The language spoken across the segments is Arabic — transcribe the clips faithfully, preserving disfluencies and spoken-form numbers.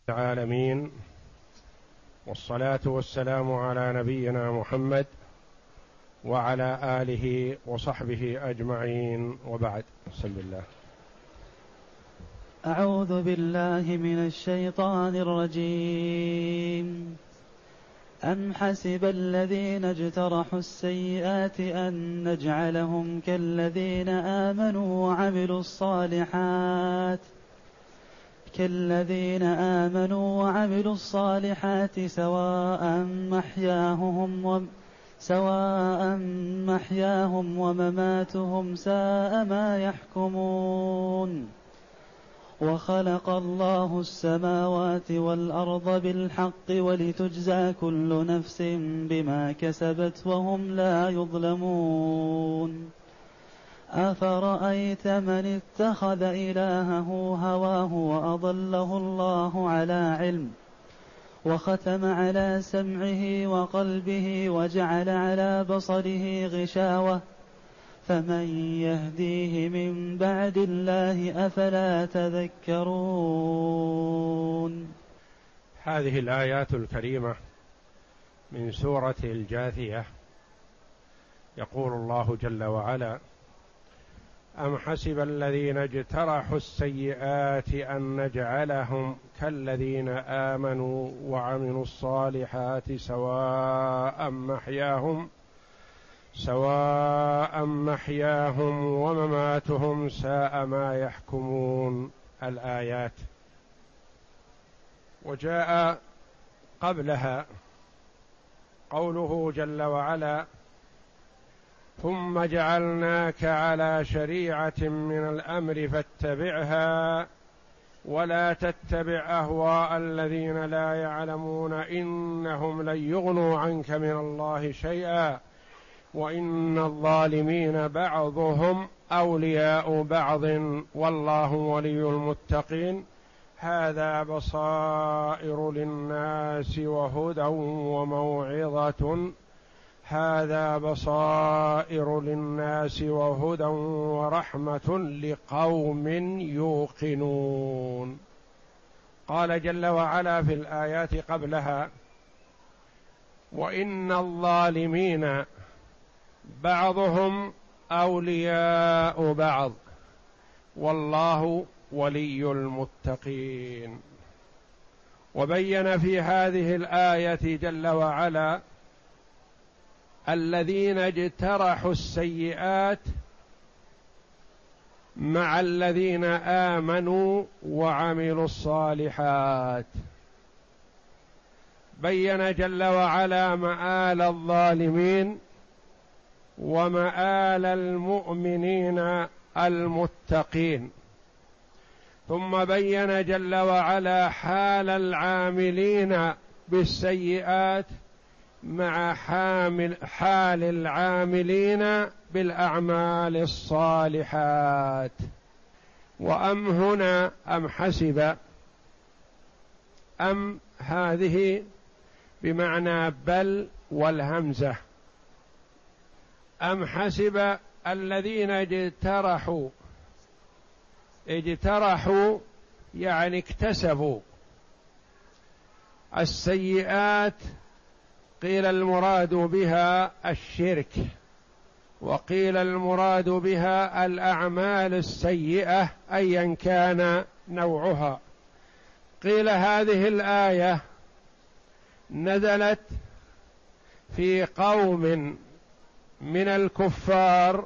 العالمين، والصلاة والسلام على نبينا محمد وعلى آله وصحبه أجمعين، وبعد. بسم الله. أعوذ بالله من الشيطان الرجيم. أم حسب الذين اجترحوا السيئات أن نجعلهم كالذين آمنوا وعملوا الصالحات كالذين آمنوا وعملوا الصالحات سواء محياهم و... سواء محياهم ومماتهم ساء ما يحكمون. وخلق الله السماوات والأرض بالحق ولتجزى كل نفس بما كسبت وهم لا يظلمون. أفرأيت من اتخذ إلهه هواه وأضله الله على علم وختم على سمعه وقلبه وجعل على بصره غشاوة فمن يهديه من بعد الله أفلا تذكرون. هذه الآيات الكريمة من سورة الجاثية. يقول الله جل وعلا: أم حسب الذين اجترحوا السيئات أن نجعلهم كالذين آمنوا وعملوا الصالحات سواء محياهم سواء محياهم ومماتهم ساء ما يحكمون. الآيات. وجاء قبلها قوله جل وعلا: ثم جعلناك على شريعة من الأمر فاتبعها ولا تتبع أهواء الذين لا يعلمون إنهم لن يغنوا عنك من الله شيئا وإن الظالمين بعضهم أولياء بعض والله ولي المتقين. هذا بصائر للناس وهدى وموعظة هذا بصائر للناس وهدى ورحمة لقوم يوقنون. قال جل وعلا في الآيات قبلها: وإن الظالمين بعضهم أولياء بعض والله ولي المتقين. وبين في هذه الآية جل وعلا الذين اجترحوا السيئات مع الذين آمنوا وعملوا الصالحات. بين جل وعلا مآل الظالمين ومآل المؤمنين المتقين، ثم بين جل وعلا حال العاملين بالسيئات مع حامل حال العاملين بالأعمال الصالحات. وأم هنا أم حسب، أم هذه بمعنى بل والهمزة. أم حسب الذين اجترحوا، اجترحوا يعني اكتسبوا السيئات، قيل المراد بها الشرك وقيل المراد بها الأعمال السيئة أيا كان نوعها. قيل هذه الآية نزلت في قوم من الكفار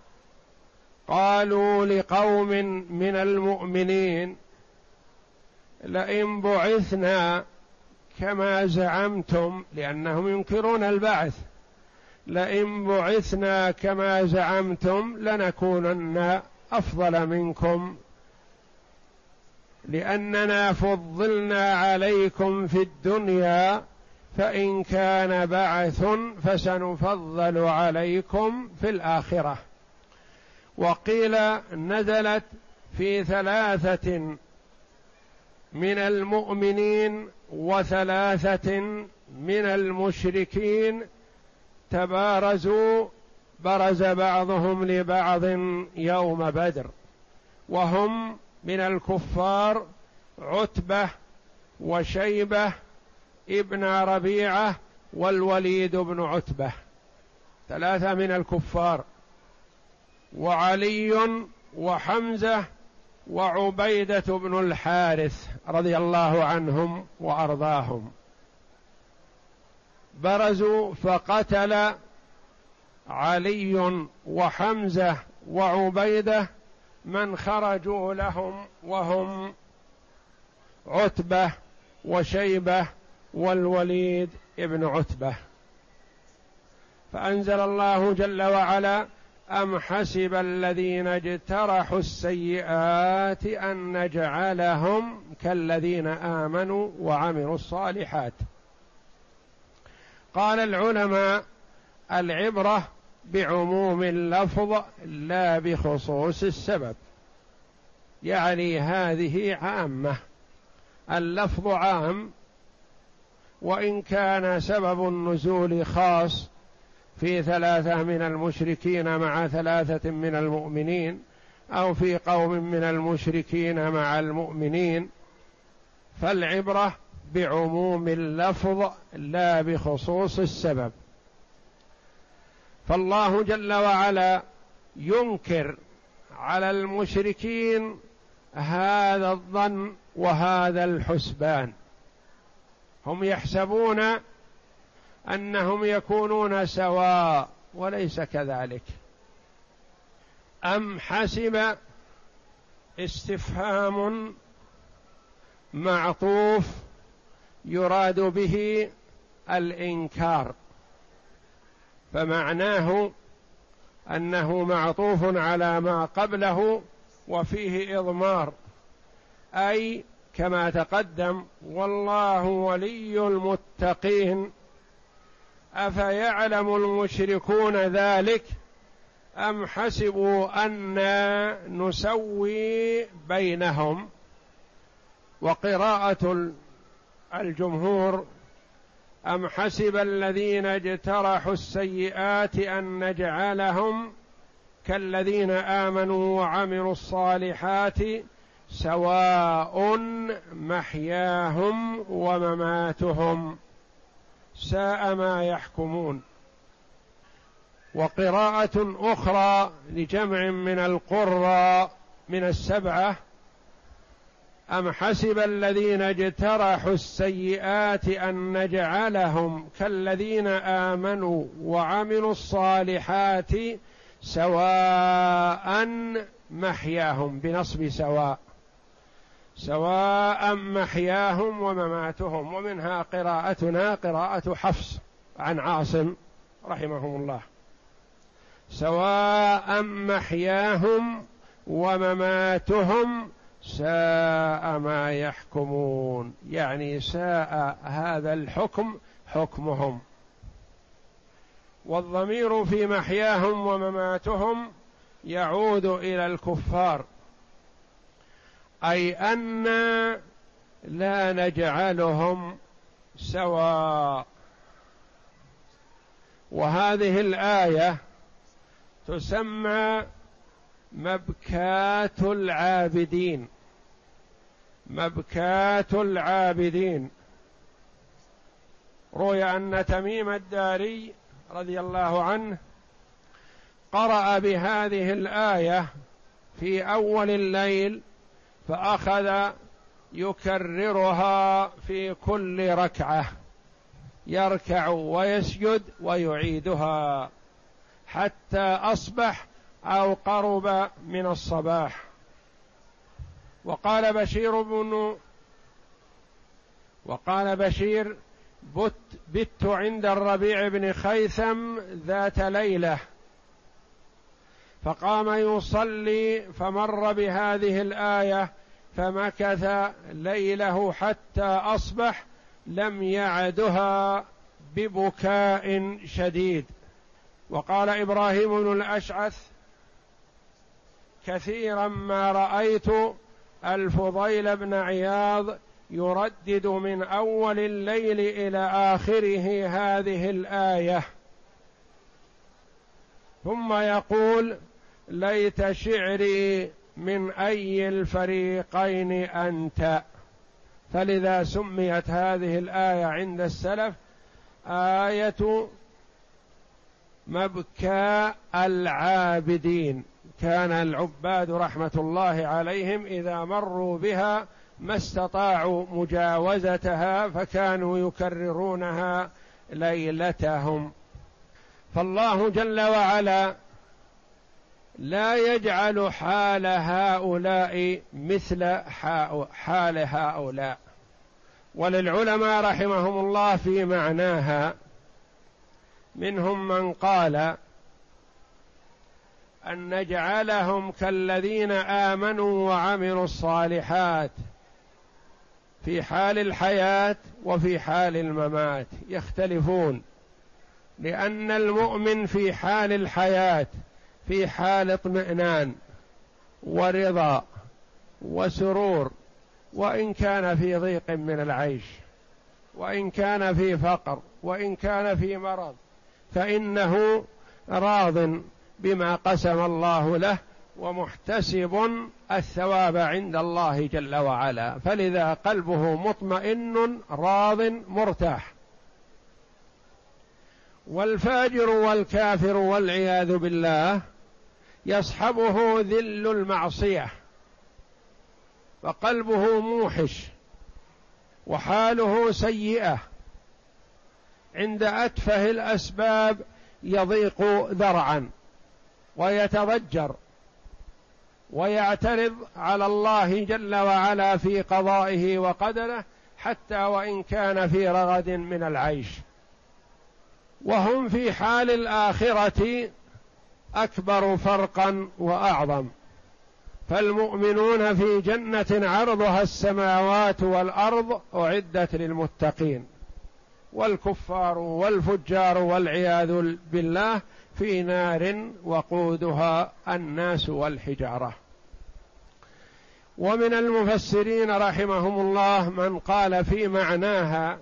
قالوا لقوم من المؤمنين: لئن بعثنا كما زعمتم، لأنهم ينكرون البعث، لئن بعثنا كما زعمتم لنكونن أفضل منكم لأننا فضلنا عليكم في الدنيا فإن كان بعث فسنفضل عليكم في الآخرة. وقيل نزلت في ثلاثة من المؤمنين وثلاثة من المشركين تبارزوا، برز بعضهم لبعض يوم بدر، وهم من الكفار عتبة وشيبة ابن ربيعة والوليد بن عتبة، ثلاثة من الكفار، وعلي وحمزة وعبيدة بن الحارث رضي الله عنهم وأرضاهم. برزوا فقتل علي وحمزة وعبيدة من خرجوا لهم، وهم عتبة وشيبة والوليد ابن عتبة. فأنزل الله جل وعلا: أم حسب الذين اجترحوا السيئات أن نجعلهم كالذين آمنوا وعملوا الصالحات. قال العلماء: العبرة بعموم اللفظ لا بخصوص السبب، يعني هذه عامة، اللفظ عام، وإن كان سبب النزول خاص في ثلاثة من المشركين مع ثلاثة من المؤمنين، أو في قوم من المشركين مع المؤمنين، فالعبرة بعموم اللفظ لا بخصوص السبب. فالله جل وعلا ينكر على المشركين هذا الظن وهذا الحسبان، هم يحسبون أنهم يكونون سواء، وليس كذلك. أم حسب استفهام معطوف يراد به الإنكار، فمعناه أنه معطوف على ما قبله وفيه إضمار، أي كما تقدم: والله ولي المتقين. أفيعلم المشركون ذلك أم حسبوا أنا نسوي بينهم؟ وقراءة الجمهور: أم حسب الذين اجترحوا السيئات أن نجعلهم كالذين آمنوا وعملوا الصالحات سواء محياهم ومماتهم ساء ما يحكمون. وقراءة أخرى لجمع من القراء من السبعة: أم حسب الذين اجترحوا السيئات أن نجعلهم كالذين آمنوا وعملوا الصالحات سواء محياهم، بنصب سواء، سواء محياهم ومماتهم. ومنها قراءتنا قراءة حفص عن عاصم رحمهم الله: سواء محياهم ومماتهم ساء ما يحكمون، يعني ساء هذا الحكم حكمهم. والضمير في محياهم ومماتهم يعود إلى الكفار، أي أن لا نجعلهم سواء. وهذه الآية تسمى مبكاة العابدين، مبكاة العابدين. روي أن تميم الداري رضي الله عنه قرأ بهذه الآية في أول الليل، فأخذ يكررها في كل ركعة، يركع ويسجد ويعيدها حتى أصبح أو قرب من الصباح. وقال بشير بن وقال بشير: بت, بت عند الربيع بن خيثم ذات ليلة، فقام يصلي فمر بهذه الآية فمكث ليله حتى أصبح، لم يعدها ببكاء شديد. وقال إبراهيم بن الأشعث: كثيرا ما رأيت الفضيل بن عياض يردد من أول الليل إلى آخره هذه الآية، ثم يقول: ليت شعري من أي الفريقين أنت، فلذا سميت هذه الآية عند السلف آية مبكى العابدين. كان العباد رحمة الله عليهم إذا مروا بها ما استطاعوا مجاوزتها فكانوا يكررونها ليلتهم. فالله جل وعلا لا يجعل حال هؤلاء مثل حال هؤلاء. وللعلماء رحمهم الله في معناها منهم من قال أن نجعلهم كالذين آمنوا وعملوا الصالحات في حال الحياة وفي حال الممات يختلفون، لأن المؤمن في حال الحياة في حال اطمئنان ورضا وسرور، وإن كان في ضيق من العيش، وإن كان في فقر، وإن كان في مرض، فإنه راض بما قسم الله له ومحتسب الثواب عند الله جل وعلا، فلذا قلبه مطمئن راض مرتاح. والفاجر والكافر والعياذ بالله يصحبه ذل المعصية فقلبه موحش وحاله سيئة، عند أتفه الأسباب يضيق ذرعا ويتضجر ويعترض على الله جل وعلا في قضائه وقدره، حتى وإن كان في رغد من العيش. وهم في حال الآخرة أكبر فرقا وأعظم، فالمؤمنون في جنة عرضها السماوات والأرض أعدت للمتقين، والكفار والفجار والعياذ بالله في نار وقودها الناس والحجارة. ومن المفسرين رحمهم الله من قال في معناها: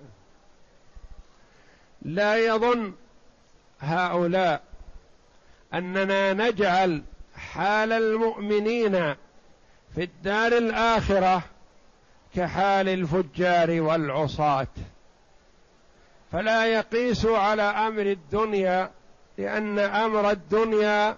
لا يظن هؤلاء أننا نجعل حال المؤمنين في الدار الآخرة كحال الفجار والعصاة، فلا يقيس على أمر الدنيا، لأن أمر الدنيا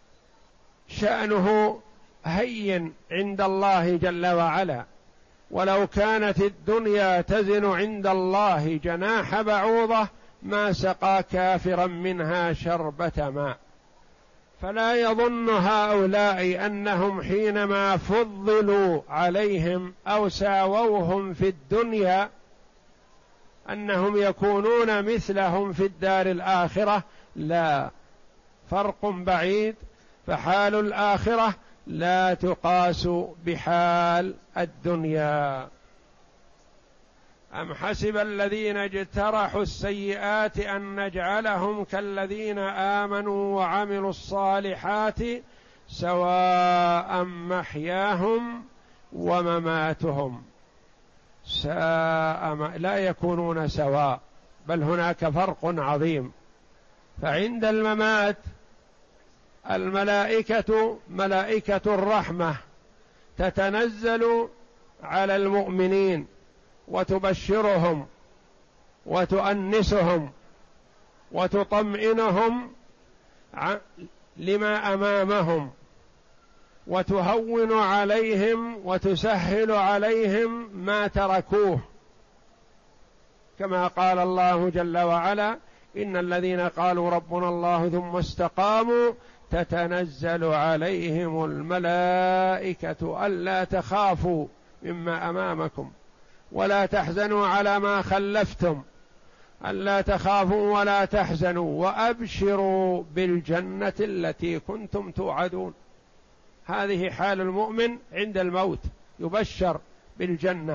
شأنه هين عند الله جل وعلا، ولو كانت الدنيا تزن عند الله جناح بعوضة ما سقى كافرا منها شربة ماء. فلا يظن هؤلاء أنهم حينما فضلوا عليهم أو ساووهم في الدنيا أنهم يكونون مثلهم في الدار الآخرة، لا، فرق بعيد. فحال الآخرة لا تقاس بحال الدنيا. أم حسب الذين اجترحوا السيئات أن نجعلهم كالذين آمنوا وعملوا الصالحات سواء محياهم ومماتهم ساء ما لا يكونون سواء، بل هناك فرق عظيم. فعند الممات الملائكة ملائكة الرحمة تتنزل على المؤمنين وتبشرهم وتؤنسهم وتطمئنهم لما أمامهم، وتهون عليهم وتسهل عليهم ما تركوه، كما قال الله جل وعلا: إن الذين قالوا ربنا الله ثم استقاموا تتنزل عليهم الملائكة ألا تخافوا مما أمامكم ولا تحزنوا على ما خلفتم، ألا تخافوا ولا تحزنوا وأبشروا بالجنة التي كنتم توعدون. هذه حال المؤمن عند الموت، يبشر بالجنة.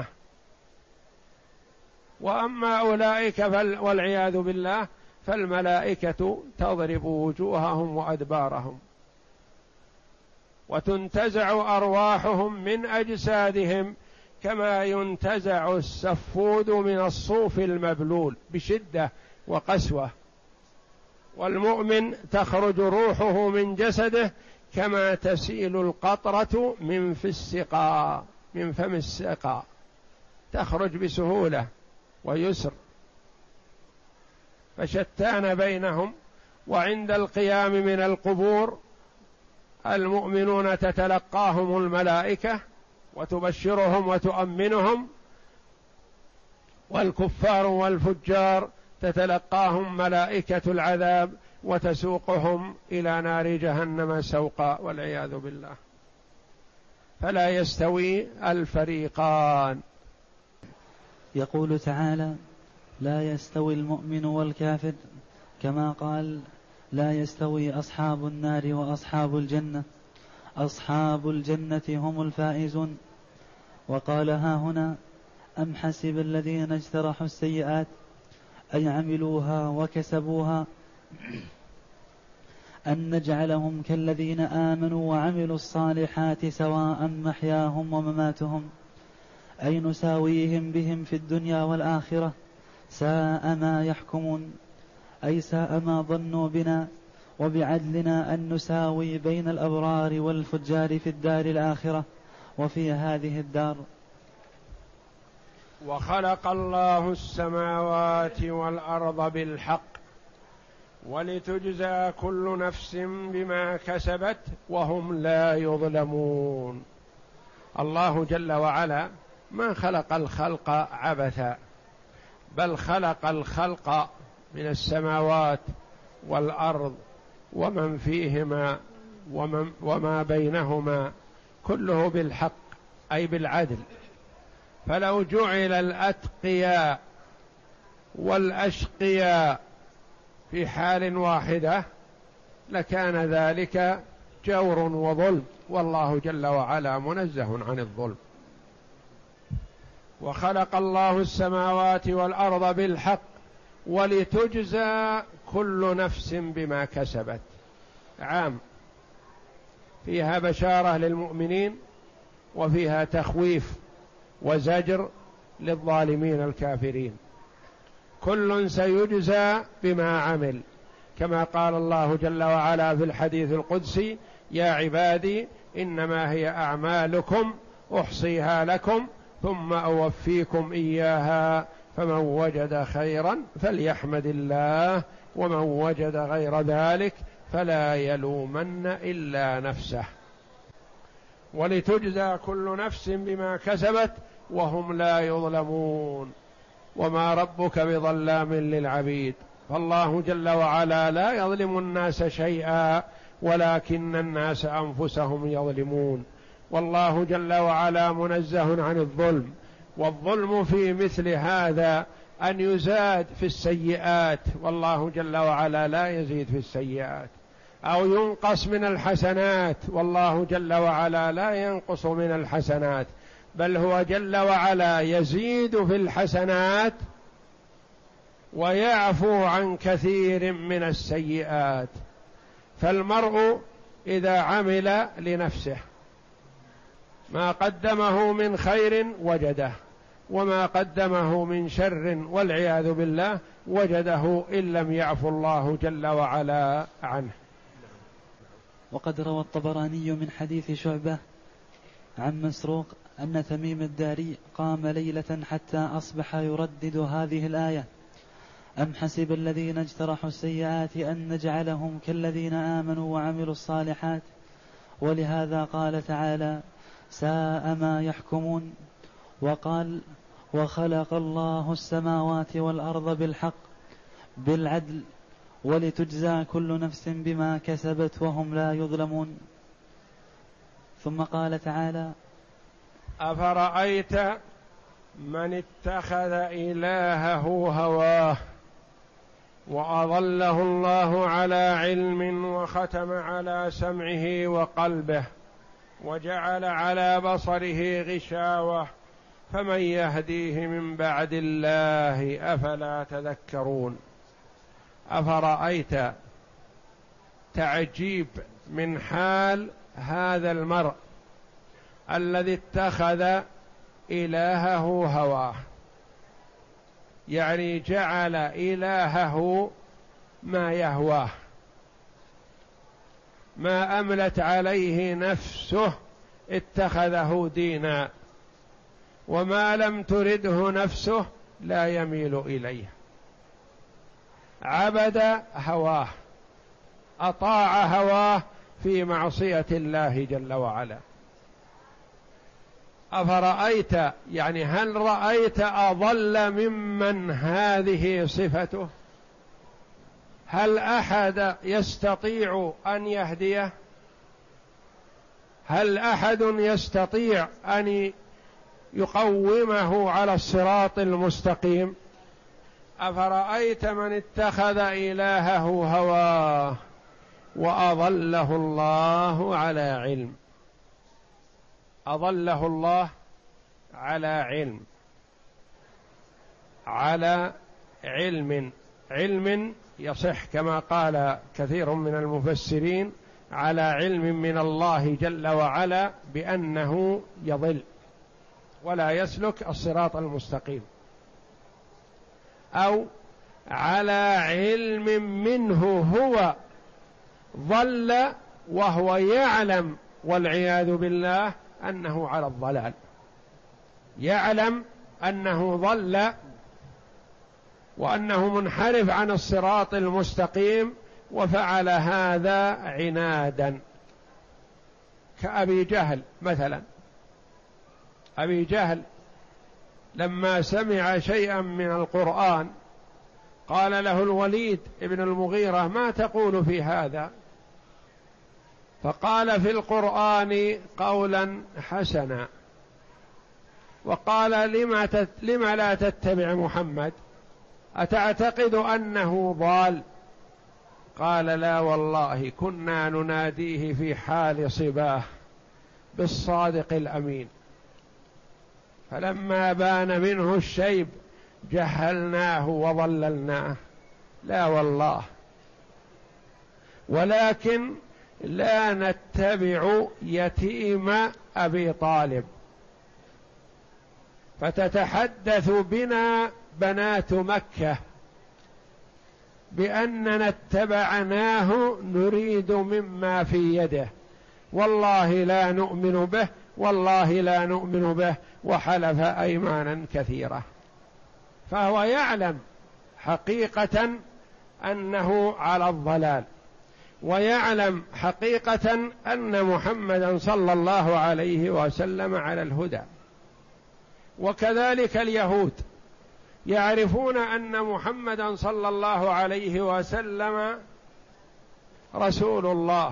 وأما أولئك والعياذ بالله فالملائكة تضرب وجوههم وأدبارهم وتنتزع أرواحهم من أجسادهم كما ينتزع السفود من الصوف المبلول بشدة وقسوة، والمؤمن تخرج روحه من جسده كما تسيل القطرة من في السقاء من فم السقاء، تخرج بسهولة ويسر، فشتان بينهم. وعند القيام من القبور المؤمنون تتلقاهم الملائكة وتبشرهم وتؤمنهم، والكفار والفجار تتلقاهم ملائكة العذاب وتسوقهم إلى نار جهنم سوقا والعياذ بالله. فلا يستوي الفريقان. يقول تعالى: لا يستوي المؤمن والكافر، كما قال: لا يستوي أصحاب النار وأصحاب الجنة، أصحاب الجنة هم الفائزون. وقال: ها هنا: أم حسب الذين اجترحوا السيئات أن عملوها وكسبوها أن نجعلهم كالذين آمنوا وعملوا الصالحات سواء محياهم ومماتهم أي نساويهم بهم في الدنيا والآخرة ساء ما يحكمون، أي ساء ما ظنوا بنا وبعدلنا أن نساوي بين الأبرار والفجار في الدار الآخرة وفي هذه الدار. وخلق الله السماوات والأرض بالحق ولتجزى كل نفس بما كسبت وهم لا يظلمون. الله جل وعلا ما خلق الخلق عبثا، بل خلق الخلق من السماوات والأرض ومن فيهما ومن وما بينهما كله بالحق أي بالعدل. فلو جعل الأتقياء والأشقياء في حال واحدة لكان ذلك جور وظلم، والله جل وعلا منزه عن الظلم. وخلق الله السماوات والأرض بالحق ولتجزى كل نفس بما كسبت، عام، فيها بشارة للمؤمنين وفيها تخويف وزجر للظالمين الكافرين. كل سيجزى بما عمل، كما قال الله جل وعلا في الحديث القدسي: يا عبادي إنما هي أعمالكم أحصيها لكم ثم أوفيكم إياها فمن وجد خيرا فليحمد الله ومن وجد غير ذلك فلا يلومن إلا نفسه. ولتجزى كل نفس بما كسبت وهم لا يظلمون. وما ربك بظلام للعبيد، فالله جل وعلا لا يظلم الناس شيئا ولكن الناس أنفسهم يظلمون. والله جل وعلا منزه عن الظلم، والظلم في مثل هذا أن يزاد في السيئات، والله جل وعلا لا يزيد في السيئات، أو ينقص من الحسنات، والله جل وعلا لا ينقص من الحسنات، بل هو جل وعلا يزيد في الحسنات ويعفو عن كثير من السيئات. فالمرء إذا عمل لنفسه ما قدمه من خير وجده، وما قدمه من شر والعياذ بالله وجده إن لم يعفو الله جل وعلا عنه. وقد روى الطبراني من حديث شعبة عن مسروق أن تميم الداري قام ليلة حتى أصبح يردد هذه الآية: أم حسب الذين اجترحوا السيئات أن نجعلهم كالذين آمنوا وعملوا الصالحات. ولهذا قال تعالى: ساء ما يحكمون. وقال: وخلق الله السماوات والأرض بالحق بالعدل ولتجزى كل نفس بما كسبت وهم لا يظلمون. ثم قال تعالى: أفرأيت من اتخذ إلهه هواه وأضله الله على علم وختم على سمعه وقلبه وجعل على بصره غشاوة فمن يهديه من بعد الله أفلا تذكرون. أفرأيت، تعجيب من حال هذا المرء الذي اتخذ إلهه هواه، يعني جعل إلهه ما يهواه، ما أملت عليه نفسه اتخذه دينا، وما لم ترده نفسه لا يميل إليه. عبد هواه، أطاع هواه في معصية الله جل وعلا. أفرأيت، يعني هل رأيت أضل ممن هذه صفته؟ هل أحد يستطيع أن يهديه؟ هل أحد يستطيع أن يقومه على الصراط المستقيم؟ أفرأيت من اتخذ إلهه هواه وأضله الله على علم. أضله الله على علم، على علم، علم يصح كما قال كثير من المفسرين على علم من الله جل وعلا بأنه يضل ولا يسلك الصراط المستقيم، أو على علم منه هو ضل وهو يعلم والعياذ بالله أنه على الضلال، يعلم أنه ضل وأنه منحرف عن الصراط المستقيم وفعل هذا عنادا، كأبي جهل مثلا. أبي جهل لما سمع شيئا من القرآن قال له الوليد ابن المغيرة: ما تقول في هذا؟ فقال: في القرآن قولا حسنا. وقال: لما, تت... لما لا تتبع محمد؟ أتعتقد أنه ضال؟ قال: لا والله كنا نناديه في حال صباه بالصادق الأمين، فلما بان منه الشيب جهلناه وضللناه. لا والله، ولكن لا نتبع يتيم أبي طالب فتتحدث بنا بنات مكة بأننا اتبعناه نريد مما في يده، والله لا نؤمن به، والله لا نؤمن به، وحلف أيمانا كثيرة. فهو يعلم حقيقة أنه على الضلال، ويعلم حقيقة أن محمدا صلى الله عليه وسلم على الهدى. وكذلك اليهود يعرفون أن محمدا صلى الله عليه وسلم رسول الله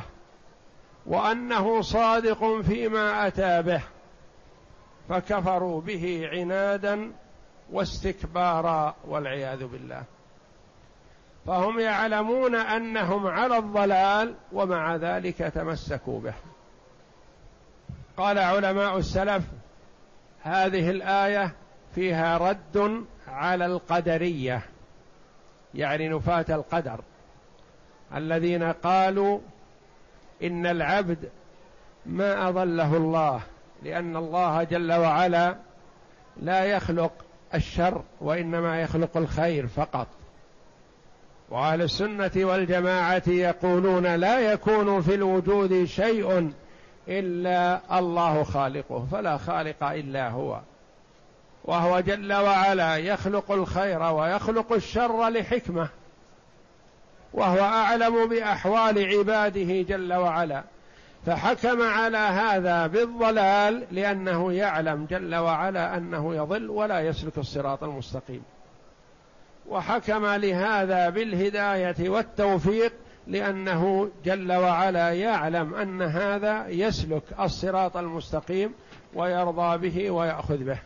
وأنه صادق فيما أتى به، فكفروا به عنادا واستكبارا والعياذ بالله. فهم يعلمون أنهم على الضلال ومع ذلك تمسكوا به. قال علماء السلف: هذه الآية فيها رد على القدرية، يعني نفاة القدر، الذين قالوا إن العبد ما أضله الله، لأن الله جل وعلا لا يخلق الشر وإنما يخلق الخير فقط. وأهل السنة والجماعة يقولون لا يكون في الوجود شيء إلا الله خالقه، فلا خالق إلا هو، وهو جل وعلا يخلق الخير ويخلق الشر لحكمة، وهو أعلم بأحوال عباده جل وعلا، فحكم على هذا بالضلال لأنه يعلم جل وعلا أنه يضل ولا يسلك الصراط المستقيم، وحكم لهذا بالهداية والتوفيق لأنه جل وعلا يعلم أن هذا يسلك الصراط المستقيم ويرضى به ويأخذ به.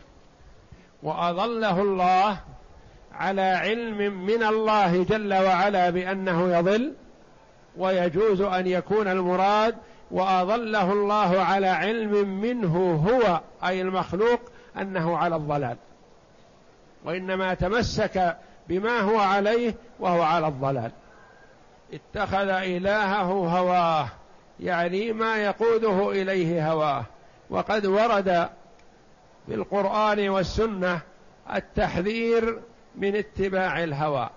وأضله الله على علم من الله جل وعلا بأنه يضل، ويجوز أن يكون المراد وأضله الله على علم منه هو أي المخلوق أنه على الضلال، وإنما تمسك بما هو عليه وهو على الضلال. اتخذ إلهه هواه، يعني ما يقوده إليه هواه. وقد ورد في القرآن والسنة التحذير من اتباع الهوى،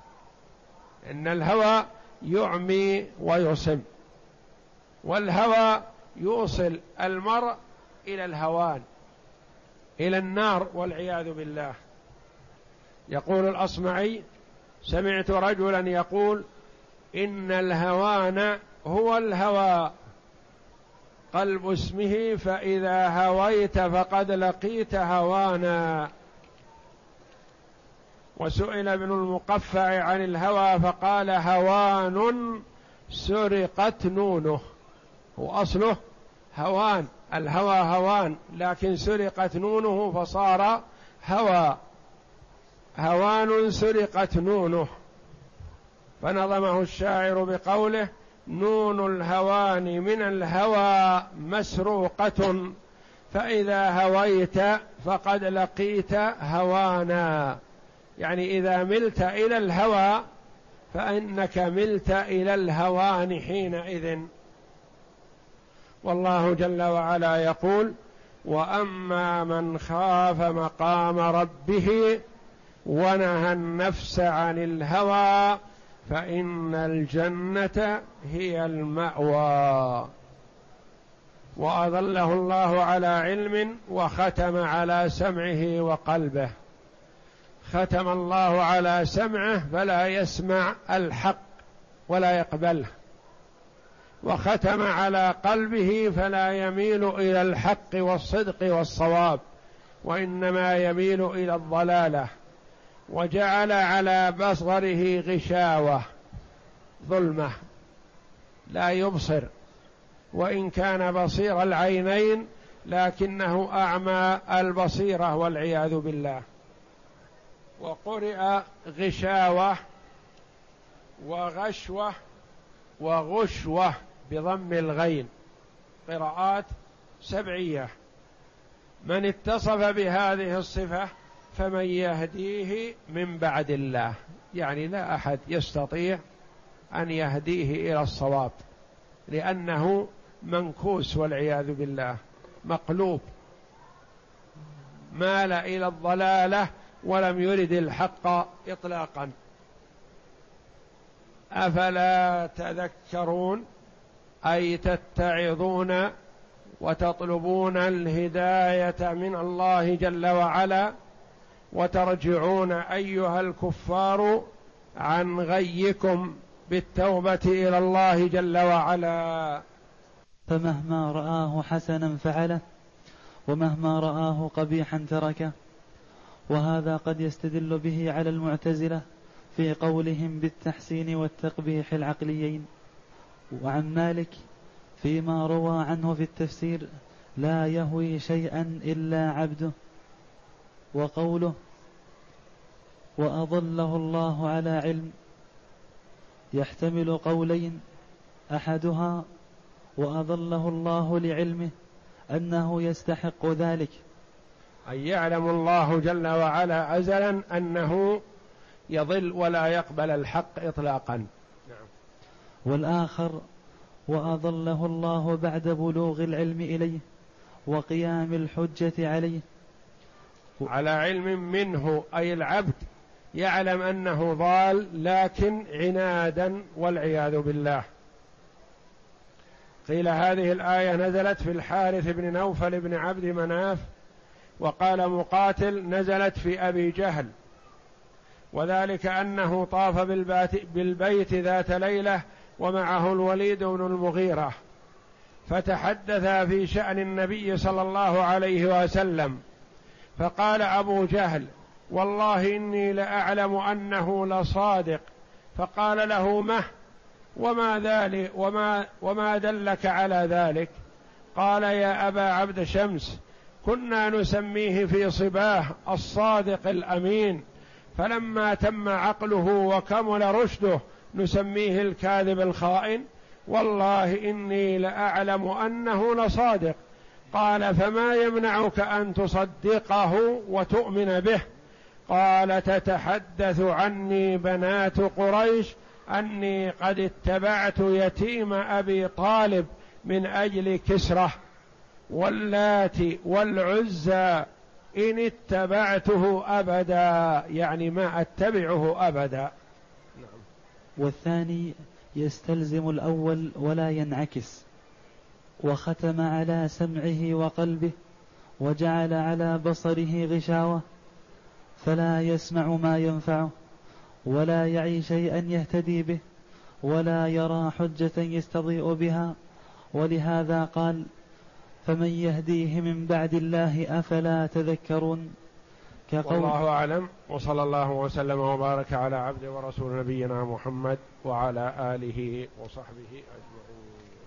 إن الهوى يعمي ويصم، والهوى يوصل المرء إلى الهوان، إلى النار والعياذ بالله. يقول الأصمعي: سمعت رجلا يقول: إن الهوان هو الهوى قلب اسمه، فإذا هويت فقد لقيت هوانا. وسئل ابن المقفع عن الهوى فقال: هوان سرقت نونه. هو أصله هوان، الهوى هوان، لكن سرقت نونه فصار هوى. هوان سرقت نونه. فنظمه الشاعر بقوله: نون الهوان من الهوى مسروقة، فإذا هويت فقد لقيت هوانا. يعني إذا ملت إلى الهوى فإنك ملت إلى الهوان حينئذ. والله جل وعلا يقول: وأما من خاف مقام ربه ونهى النفس عن الهوى فإن الجنة هي المأوى. وأظله الله على علم وختم على سمعه وقلبه. ختم الله على سمعه فلا يسمع الحق ولا يقبله، وختم على قلبه فلا يميل إلى الحق والصدق والصواب، وإنما يميل إلى الضلالة. وجعل على بصره غشاوة، ظلمة، لا يبصر، وإن كان بصير العينين لكنه أعمى البصيرة والعياذ بالله. وقرئ غشاوة وغشوة وغشوة بضم الغين، قراءات سبعية. من اتصف بهذه الصفة فمن يهديه من بعد الله، يعني لا أحد يستطيع أن يهديه إلى الصواب، لأنه منكوس والعياذ بالله، مقلوب، مال إلى الضلالة ولم يرد الحق إطلاقا. أفلا تذكرون، أي تتعظون وتطلبون الهداية من الله جل وعلا، وترجعون أيها الكفار عن غيكم بالتوبة إلى الله جل وعلا. فمهما رآه حسنا فعله، ومهما رآه قبيحا تركه. وهذا قد يستدل به على المعتزلة في قولهم بالتحسين والتقبيح العقليين. وعن مالك فيما روى عنه في التفسير: لا يهوي شيئا إلا عبده. وقوله: وأضله الله على علم، يحتمل قولين: أحدها وأضله الله لعلمه أنه يستحق ذلك، أن يعلم الله جل وعلا أزلا أنه يضل ولا يقبل الحق إطلاقا. نعم. والآخر وأضله الله بعد بلوغ العلم إليه وقيام الحجة عليه. على علم منه، أي العبد يعلم أنه ضال لكن عنادا والعياذ بالله. قيل هذه الآية نزلت في الحارث بن نوفل بن عبد مناف، وقال مقاتل نزلت في أبي جهل، وذلك أنه طاف بالبيت ذات ليلة ومعه الوليد بن المغيرة، فتحدث في شأن النبي صلى الله عليه وسلم، فقال أبو جهل: والله إني لأعلم أنه لصادق. فقال له: مه وما ذلك وما, وما دلك على ذلك؟ قال: يا أبا عبد شمس، كنا نسميه في صباه الصادق الأمين، فلما تم عقله وكمل رشده نسميه الكاذب الخائن. والله إني لأعلم أنه لصادق. قال: فما يمنعك أن تصدقه وتؤمن به؟ قال: تتحدث عني بنات قريش أني قد اتبعت يتيم أبي طالب من أجل كسرة، واللات والعزى إن اتبعته أبدا، يعني ما أتبعه أبدا. والثاني يستلزم الأول ولا ينعكس. وختم على سمعه وقلبه وجعل على بصره غشاوة فلا يسمع ما ينفعه ولا يعي شيئا يهتدي به ولا يرى حجة يستضيء بها. ولهذا قال: فمن يهديه من بعد الله أفلا تذكرون. كقول والله أعلم، وصلى الله وسلم وبارك على عبد ورسول نبينا محمد وعلى آله وصحبه أجمعين.